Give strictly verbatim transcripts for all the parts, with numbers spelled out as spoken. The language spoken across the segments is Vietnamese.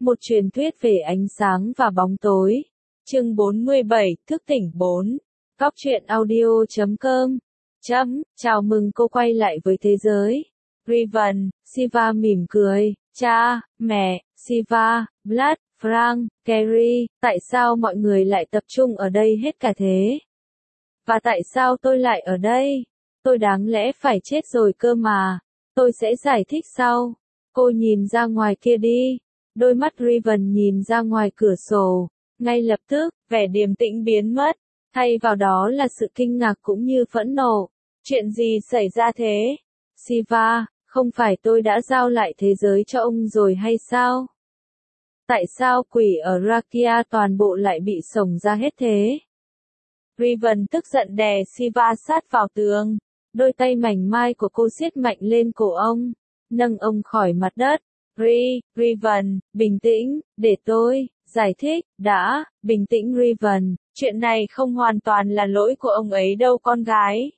Một truyền thuyết về ánh sáng và bóng tối. Chương bốn mươi bảy, thức tỉnh bốn. Góc truyện audio chấm com. Chấm, chào mừng cô quay lại với thế giới. Riven, Siva mỉm cười. Cha, mẹ, Siva, Vlad, Frank, Carrie, tại sao mọi người lại tập trung ở đây hết cả thế? Và tại sao tôi lại ở đây? Tôi đáng lẽ phải chết rồi cơ mà. Tôi sẽ giải thích sau. Cô nhìn ra ngoài kia đi. Đôi mắt Riven nhìn ra ngoài cửa sổ. Ngay lập tức, vẻ điềm tĩnh biến mất. Thay vào đó là sự kinh ngạc cũng như phẫn nộ. Chuyện gì xảy ra thế? Siva, không phải tôi đã giao lại thế giới cho ông rồi hay sao? Tại sao quỷ ở Rakia toàn bộ lại bị sổng ra hết thế? Riven tức giận đè Siva sát vào tường. Đôi tay mảnh mai của cô siết mạnh lên cổ ông, nâng ông khỏi mặt đất. Ri, Riven, bình tĩnh, để tôi giải thích. Đã, bình tĩnh Riven, chuyện này không hoàn toàn là lỗi của ông ấy đâu con gái.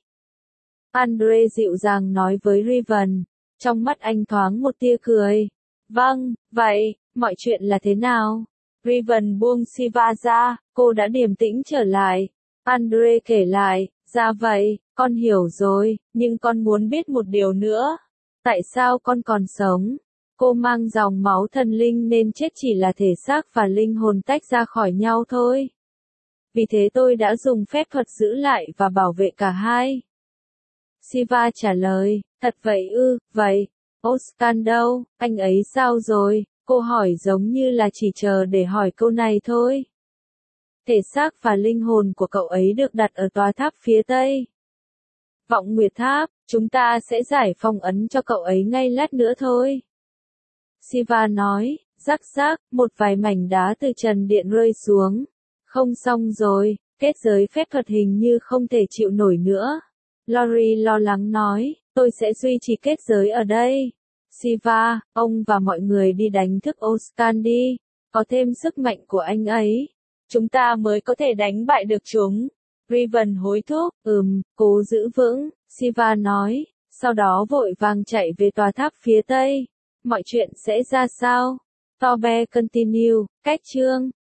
Andre dịu dàng nói với Riven, trong mắt anh thoáng một tia cười. Vâng, vậy, mọi chuyện là thế nào? Riven buông Siva ra, cô đã điềm tĩnh trở lại. Andre kể lại, ra vậy, con hiểu rồi, nhưng con muốn biết một điều nữa. Tại sao con còn sống? Cô mang dòng máu thần linh nên chết chỉ là thể xác và linh hồn tách ra khỏi nhau thôi. Vì thế tôi đã dùng phép thuật giữ lại và bảo vệ cả hai. Siva trả lời, thật vậy ư, vậy, Oscar đâu, anh ấy sao rồi? Cô hỏi giống như là chỉ chờ để hỏi câu này thôi. Thể xác và linh hồn của cậu ấy được đặt ở tòa tháp phía tây. Vọng Nguyệt Tháp, chúng ta sẽ giải phong ấn cho cậu ấy ngay lát nữa thôi. Siva nói, rắc rắc, một vài mảnh đá từ trần điện rơi xuống. Không xong rồi, kết giới phép thuật hình như không thể chịu nổi nữa. Lori lo lắng nói, tôi sẽ duy trì kết giới ở đây. Siva, ông và mọi người đi đánh thức Oscar đi. Có thêm sức mạnh của anh ấy, chúng ta mới có thể đánh bại được chúng. Riven hối thúc, ừm, cố giữ vững, Siva nói, sau đó vội vàng chạy về tòa tháp phía tây. Mọi chuyện sẽ ra sao? Tobe continue, cách chương.